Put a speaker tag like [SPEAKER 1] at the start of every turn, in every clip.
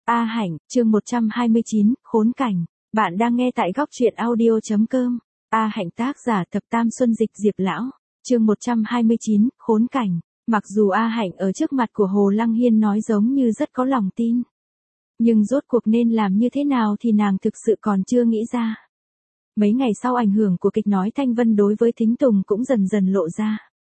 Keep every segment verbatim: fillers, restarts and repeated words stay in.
[SPEAKER 1] A Hạnh, chương một trăm hai mươi chín, khốn cảnh. Bạn đang nghe tại góc truyện audio chấm com. A Hạnh tác giả Thập Tam Xuân Dịch Diệp Lão. Chương một trăm hai mươi chín, khốn cảnh. Mặc dù A Hạnh ở trước mặt của Hồ Lăng Hiên nói giống như rất có lòng tin. Nhưng rốt cuộc nên làm như thế nào thì nàng thực sự còn chưa nghĩ ra. Mấy ngày sau ảnh hưởng của kịch nói Thanh Vân đối với Thính Tùng cũng dần dần lộ ra.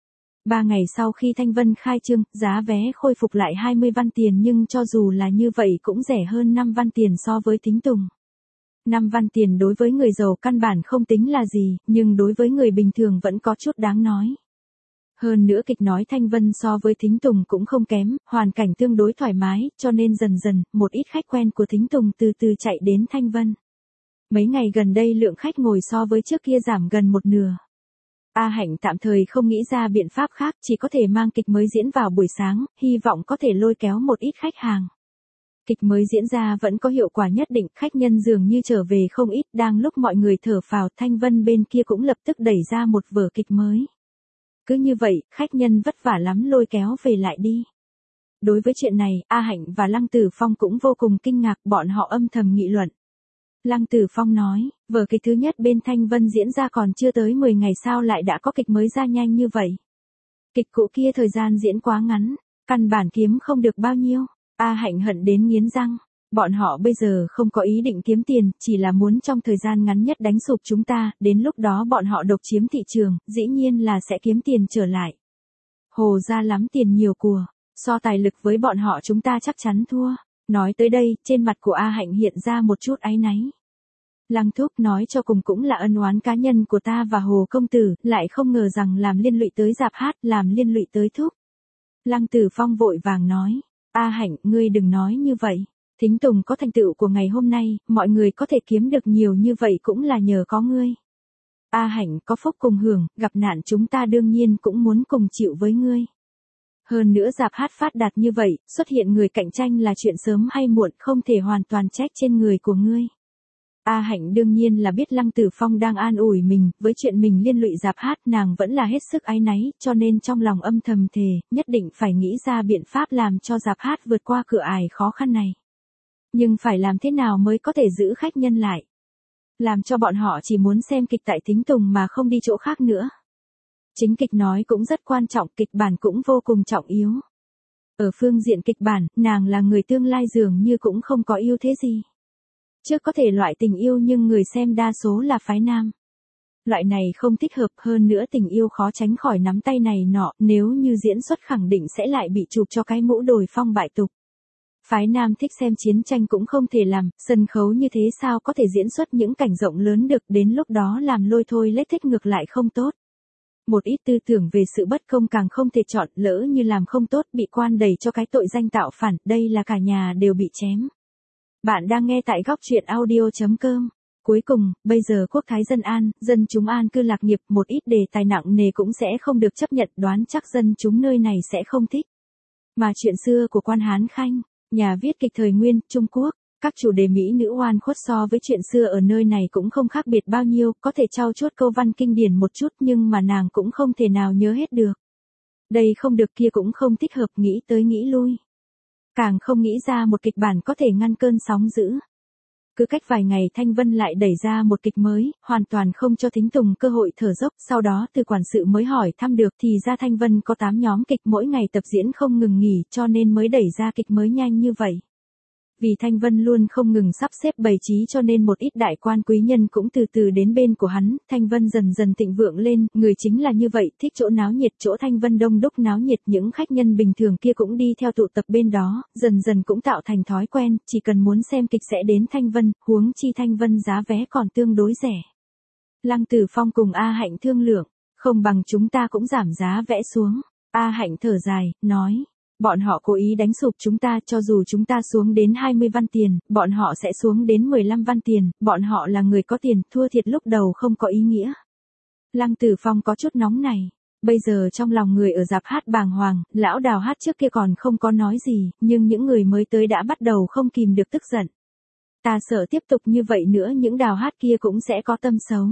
[SPEAKER 1] Ba ngày sau khi Thanh Vân khai trương, giá vé khôi phục lại hai mươi văn tiền nhưng cho dù là như vậy cũng rẻ hơn năm văn tiền so với Thính Tùng. năm văn tiền đối với người giàu căn bản không tính là gì, nhưng đối với người bình thường vẫn có chút đáng nói. Hơn nữa kịch nói Thanh Vân so với Thính Tùng cũng không kém, hoàn cảnh tương đối thoải mái, cho nên dần dần, một ít khách quen của Thính Tùng từ từ chạy đến Thanh Vân. Mấy ngày gần đây lượng khách ngồi so với trước kia giảm gần một nửa. A Hạnh tạm thời không nghĩ ra biện pháp khác, chỉ có thể mang kịch mới diễn vào buổi sáng, hy vọng có thể lôi kéo một ít khách hàng. Kịch mới diễn ra vẫn có hiệu quả nhất định, khách nhân dường như trở về không ít, đang lúc mọi người thở phào, Thanh Vân bên kia cũng lập tức đẩy ra một vở kịch mới. Cứ như vậy, khách nhân vất vả lắm lôi kéo về lại đi. Đối với chuyện này, A Hạnh và Lăng Tử Phong cũng vô cùng kinh ngạc, bọn họ âm thầm nghị luận. Lăng Tử Phong nói, vở kịch thứ nhất bên Thanh Vân diễn ra còn chưa tới mười ngày sao lại đã có kịch mới ra nhanh như vậy. Kịch cũ kia thời gian diễn quá ngắn, căn bản kiếm không được bao nhiêu. A Hạnh hận đến nghiến răng, bọn họ bây giờ không có ý định kiếm tiền, chỉ là muốn trong thời gian ngắn nhất đánh sụp chúng ta, đến lúc đó bọn họ độc chiếm thị trường, dĩ nhiên là sẽ kiếm tiền trở lại. Hồ ra lắm tiền nhiều của, so tài lực với bọn họ chúng ta chắc chắn thua. Nói tới đây, trên mặt của A Hạnh hiện ra một chút áy náy. Lăng Thúc nói cho cùng cũng là ân oán cá nhân của ta và Hồ Công Tử, lại không ngờ rằng làm liên lụy tới dạp hát, làm liên lụy tới Thúc. Lăng Tử Phong vội vàng nói, A Hạnh, ngươi đừng nói như vậy. Thính Tùng có thành tựu của ngày hôm nay, mọi người có thể kiếm được nhiều như vậy cũng là nhờ có ngươi. A Hạnh có phúc cùng hưởng, gặp nạn chúng ta đương nhiên cũng muốn cùng chịu với ngươi. Hơn nữa dạp hát phát đạt như vậy, xuất hiện người cạnh tranh là chuyện sớm hay muộn, không thể hoàn toàn trách trên người của ngươi. A Hạnh đương nhiên là biết Lăng Tử Phong đang an ủi mình, với chuyện mình liên lụy dạp hát nàng vẫn là hết sức áy náy, cho nên trong lòng âm thầm thề, nhất định phải nghĩ ra biện pháp làm cho dạp hát vượt qua cửa ải khó khăn này. Nhưng phải làm thế nào mới có thể giữ khách nhân lại? Làm cho bọn họ chỉ muốn xem kịch tại Thính Tùng mà không đi chỗ khác nữa. Chính kịch nói cũng rất quan trọng, kịch bản cũng vô cùng trọng yếu. Ở phương diện kịch bản, nàng là người tương lai dường như cũng không có ưu thế gì. Trước có thể loại tình yêu nhưng người xem đa số là phái nam. Loại này không thích hợp, hơn nữa tình yêu khó tránh khỏi nắm tay này nọ, nếu như diễn xuất khẳng định sẽ lại bị chụp cho cái mũ đồi phong bại tục. Phái nam thích xem chiến tranh cũng không thể làm, sân khấu như thế sao có thể diễn xuất những cảnh rộng lớn được, đến lúc đó làm lôi thôi lết thích ngược lại không tốt. Một ít tư tưởng về sự bất công càng không thể chọn, lỡ như làm không tốt bị quan đẩy cho cái tội danh tạo phản, đây là cả nhà đều bị chém. Bạn đang nghe tại góc truyện audio chấm com. Cuối cùng, bây giờ quốc thái dân an, dân chúng an cư lạc nghiệp, một ít đề tài nặng nề cũng sẽ không được chấp nhận, đoán chắc dân chúng nơi này sẽ không thích. Mà chuyện xưa của quan Hán Khanh, nhà viết kịch thời Nguyên, Trung Quốc, các chủ đề mỹ nữ oan khuất so với chuyện xưa ở nơi này cũng không khác biệt bao nhiêu, có thể trau chuốt câu văn kinh điển một chút nhưng mà nàng cũng không thể nào nhớ hết được. Đây không được kia cũng không thích hợp, nghĩ tới nghĩ lui. Càng không nghĩ ra một kịch bản có thể ngăn cơn sóng dữ. Cứ cách vài ngày Thanh Vân lại đẩy ra một kịch mới, hoàn toàn không cho Thính Tùng cơ hội thở dốc, sau đó từ quản sự mới hỏi thăm được thì ra Thanh Vân có tám nhóm kịch mỗi ngày tập diễn không ngừng nghỉ cho nên mới đẩy ra kịch mới nhanh như vậy. Vì Thanh Vân luôn không ngừng sắp xếp bày trí cho nên một ít đại quan quý nhân cũng từ từ đến bên của hắn, Thanh Vân dần dần thịnh vượng lên, người chính là như vậy, thích chỗ náo nhiệt, chỗ Thanh Vân đông đúc náo nhiệt, những khách nhân bình thường kia cũng đi theo tụ tập bên đó, dần dần cũng tạo thành thói quen, chỉ cần muốn xem kịch sẽ đến Thanh Vân, huống chi Thanh Vân giá vé còn tương đối rẻ. Lăng Tử Phong cùng A Hạnh thương lượng, không bằng chúng ta cũng giảm giá vẽ xuống. A Hạnh thở dài, nói. Bọn họ cố ý đánh sụp chúng ta, cho dù chúng ta xuống đến hai mươi văn tiền, bọn họ sẽ xuống đến mười lăm văn tiền, bọn họ là người có tiền, thua thiệt lúc đầu không có ý nghĩa. Lăng Tử Phong có chút nóng này, bây giờ trong lòng người ở dạp hát bàng hoàng, lão Đào hát trước kia còn không có nói gì, nhưng những người mới tới đã bắt đầu không kìm được tức giận. Ta sợ tiếp tục như vậy nữa những Đào hát kia cũng sẽ có tâm xấu.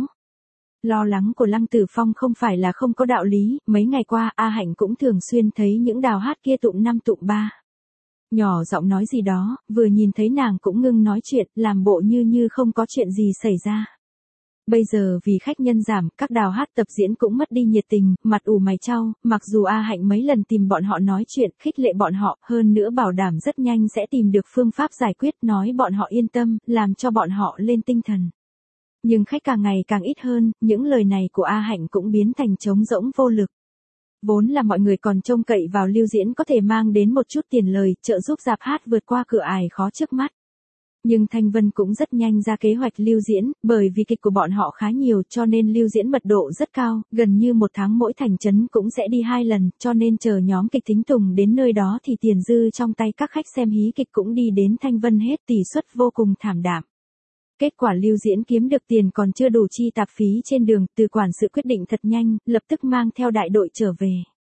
[SPEAKER 1] Lo lắng của Lăng Tử Phong không phải là không có đạo lý, mấy ngày qua A Hạnh cũng thường xuyên thấy những Đào hát kia tụng năm tụng ba. Nhỏ giọng nói gì đó, vừa nhìn thấy nàng cũng ngưng nói chuyện, làm bộ như như không có chuyện gì xảy ra. Bây giờ vì khách nhân giảm, các đào hát tập diễn cũng mất đi nhiệt tình, mặt ủ mày chau, mặc dù A Hạnh mấy lần tìm bọn họ nói chuyện, khích lệ bọn họ, hơn nữa bảo đảm rất nhanh sẽ tìm được phương pháp giải quyết, nói bọn họ yên tâm, làm cho bọn họ lên tinh thần. Nhưng khách càng ngày càng ít hơn, những lời này của A Hạnh cũng biến thành trống rỗng vô lực. Vốn là mọi người còn trông cậy vào Lưu Diễn có thể mang đến một chút tiền lời, trợ giúp rạp hát vượt qua cửa ải khó trước mắt. Nhưng Thanh Vân cũng rất nhanh ra kế hoạch Lưu Diễn, bởi vì kịch của bọn họ khá nhiều cho nên Lưu Diễn mật độ rất cao, gần như một tháng mỗi thành trấn cũng sẽ đi hai lần, cho nên chờ nhóm kịch Thính Tùng đến nơi đó thì tiền dư trong tay các khách xem hí kịch cũng đi đến Thanh Vân hết, tỷ suất vô cùng thảm đạm. Kết quả Lưu Diễn kiếm được tiền còn chưa đủ chi tạp phí trên đường, từ quản sự quyết định thật nhanh, lập tức mang theo đại đội trở về.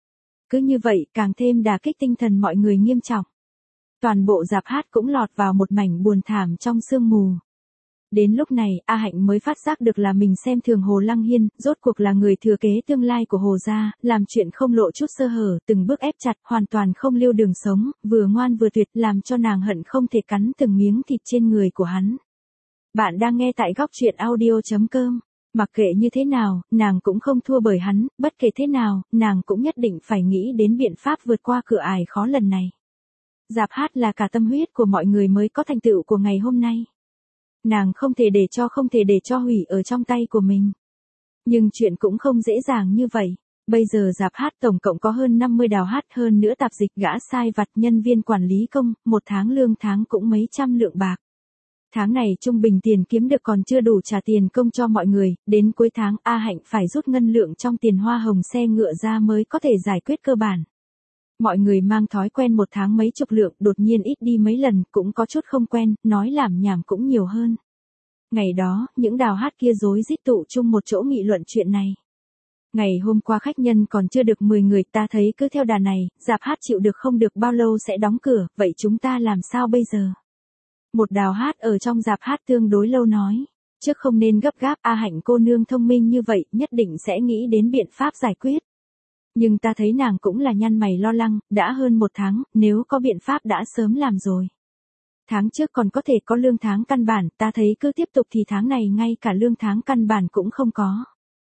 [SPEAKER 1] Cứ như vậy, càng thêm đả kích tinh thần mọi người nghiêm trọng. Toàn bộ rạp hát cũng lọt vào một mảnh buồn thảm trong sương mù. Đến lúc này, A Hạnh mới phát giác được là mình xem thường Hồ Lăng Hiên, rốt cuộc là người thừa kế tương lai của Hồ gia, làm chuyện không lộ chút sơ hở, từng bước ép chặt, hoàn toàn không lưu đường sống, vừa ngoan vừa tuyệt, làm cho nàng hận không thể cắn từng miếng thịt trên người của hắn. Bạn đang nghe tại góc truyện audio chấm com. Mặc kệ như thế nào, nàng cũng không thua bởi hắn, bất kể thế nào, nàng cũng nhất định phải nghĩ đến biện pháp vượt qua cửa ải khó lần này. Rạp hát là cả tâm huyết của mọi người mới có thành tựu của ngày hôm nay. Nàng không thể để cho không thể để cho hủy ở trong tay của mình. Nhưng chuyện cũng không dễ dàng như vậy. Bây giờ rạp hát tổng cộng có hơn năm mươi đào hát, hơn nữa tạp dịch, gã sai vặt, nhân viên quản lý công, một tháng lương tháng cũng mấy trăm lượng bạc. Tháng này trung bình tiền kiếm được còn chưa đủ trả tiền công cho mọi người, đến cuối tháng A Hạnh phải rút ngân lượng trong tiền hoa hồng xe ngựa ra mới có thể giải quyết cơ bản. Mọi người mang thói quen một tháng mấy chục lượng, đột nhiên ít đi mấy lần, cũng có chút không quen, nói làm nhảm cũng nhiều hơn. Ngày đó, những đào hát kia rối rít tụ chung một chỗ nghị luận chuyện này. Ngày hôm qua khách nhân còn chưa được mười người, ta thấy cứ theo đà này, rạp hát chịu được không được bao lâu sẽ đóng cửa, vậy chúng ta làm sao bây giờ? Một đào hát ở trong rạp hát tương đối lâu nói, trước không nên gấp gáp, A Hạnh cô nương thông minh như vậy, nhất định sẽ nghĩ đến biện pháp giải quyết. Nhưng ta thấy nàng cũng là nhăn mày lo lắng, đã hơn một tháng, nếu có biện pháp đã sớm làm rồi. Tháng trước còn có thể có lương tháng căn bản, ta thấy cứ tiếp tục thì tháng này ngay cả lương tháng căn bản cũng không có.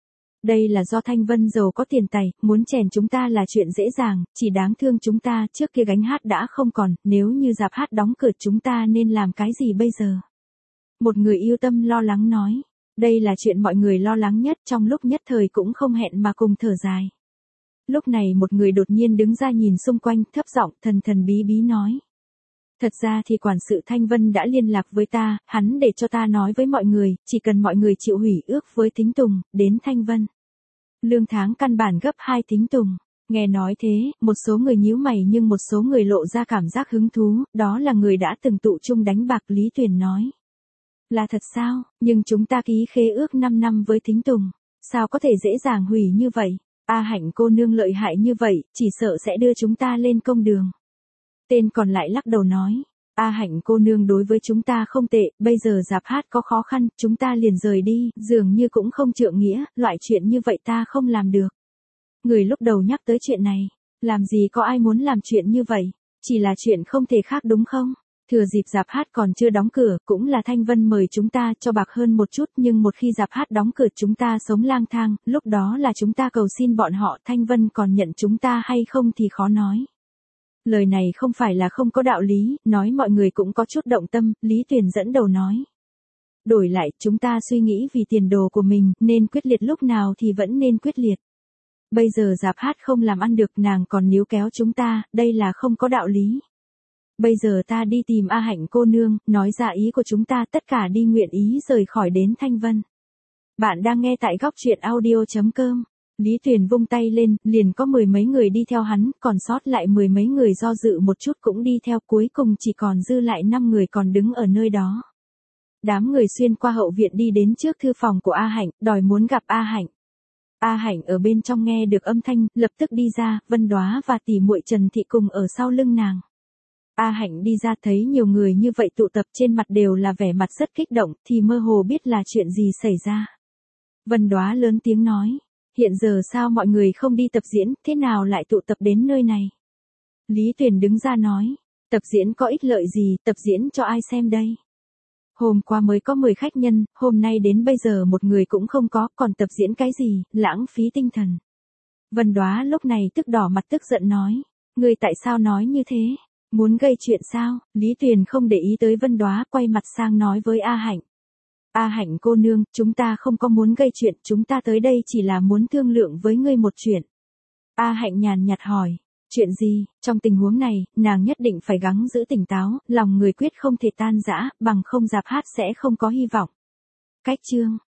[SPEAKER 1] Đây là do Thanh Vân giàu có tiền tài, muốn chèn chúng ta là chuyện dễ dàng, chỉ đáng thương chúng ta, trước kia gánh hát đã không còn, nếu như rạp hát đóng cửa chúng ta nên làm cái gì bây giờ? Một người yêu tâm lo lắng nói, đây là chuyện mọi người lo lắng nhất, trong lúc nhất thời cũng không hẹn mà cùng thở dài. Lúc này một người đột nhiên đứng ra nhìn xung quanh, thấp giọng, thần thần bí bí nói. Thật ra thì quản sự Thanh Vân đã liên lạc với ta, hắn để cho ta nói với mọi người, chỉ cần mọi người chịu hủy ước với Thính Tùng, đến Thanh Vân. Lương tháng căn bản gấp hai Thính Tùng. Nghe nói thế, một số người nhíu mày nhưng một số người lộ ra cảm giác hứng thú, đó là người đã từng tụ chung đánh bạc. Lý Tuyền nói. Là thật sao, nhưng chúng ta ký khế ước năm năm với Thính Tùng, sao có thể dễ dàng hủy như vậy? A Hạnh cô nương lợi hại như vậy, chỉ sợ sẽ đưa chúng ta lên công đường. Tên còn lại lắc đầu nói, A Hạnh cô nương đối với chúng ta không tệ, bây giờ rạp hát có khó khăn, chúng ta liền rời đi, dường như cũng không trượng nghĩa, loại chuyện như vậy ta không làm được. Người lúc đầu nhắc tới chuyện này, làm gì có ai muốn làm chuyện như vậy, chỉ là chuyện không thể khác đúng không? Thừa dịp rạp hát còn chưa đóng cửa, cũng là Thanh Vân mời chúng ta cho bạc hơn một chút, nhưng một khi rạp hát đóng cửa chúng ta sống lang thang, lúc đó là chúng ta cầu xin bọn họ, Thanh Vân còn nhận chúng ta hay không thì khó nói. Lời này không phải là không có đạo lý, nói mọi người cũng có chút động tâm, Lý Tuyền dẫn đầu nói. Đổi lại, chúng ta suy nghĩ vì tiền đồ của mình, nên quyết liệt lúc nào thì vẫn nên quyết liệt. Bây giờ rạp hát không làm ăn được, nàng còn níu kéo chúng ta, đây là không có đạo lý. Bây giờ ta đi tìm A Hạnh cô nương, nói ra ý của chúng ta, tất cả đi nguyện ý rời khỏi đến Thanh Vân. Bạn đang nghe tại góc truyện audio chấm com. Lý Tuyền vung tay lên, liền có mười mấy người đi theo hắn, còn sót lại mười mấy người do dự một chút cũng đi theo, cuối cùng chỉ còn dư lại năm người còn đứng ở nơi đó. Đám người xuyên qua hậu viện đi đến trước thư phòng của A Hạnh, đòi muốn gặp A Hạnh. A Hạnh ở bên trong nghe được âm thanh, lập tức đi ra, Vân Đóa và tỷ muội Trần Thị cùng ở sau lưng nàng. A Hạnh đi ra thấy nhiều người như vậy tụ tập, trên mặt đều là vẻ mặt rất kích động, thì mơ hồ biết là chuyện gì xảy ra. Vân Đóa lớn tiếng nói, hiện giờ sao mọi người không đi tập diễn, thế nào lại tụ tập đến nơi này? Lý Tuyền đứng ra nói, Tập diễn có ích lợi gì, tập diễn cho ai xem đây? Hôm qua mới có mười khách nhân, hôm nay đến bây giờ một người cũng không có, còn tập diễn cái gì, lãng phí tinh thần. Vân Đoá lúc này tức đỏ mặt tức giận nói, ngươi tại sao nói như thế? Muốn gây chuyện sao? Lý Tuyền không để ý tới Vân Đoá, quay mặt sang nói với A Hạnh. A Hạnh cô nương, chúng ta không có muốn gây chuyện, chúng ta tới đây chỉ là muốn thương lượng với ngươi một chuyện. A Hạnh nhàn nhạt hỏi, chuyện gì? Trong tình huống này, nàng nhất định phải gắng giữ tỉnh táo, lòng người quyết không thể tan rã, bằng không dạp hát sẽ không có hy vọng. Cách chương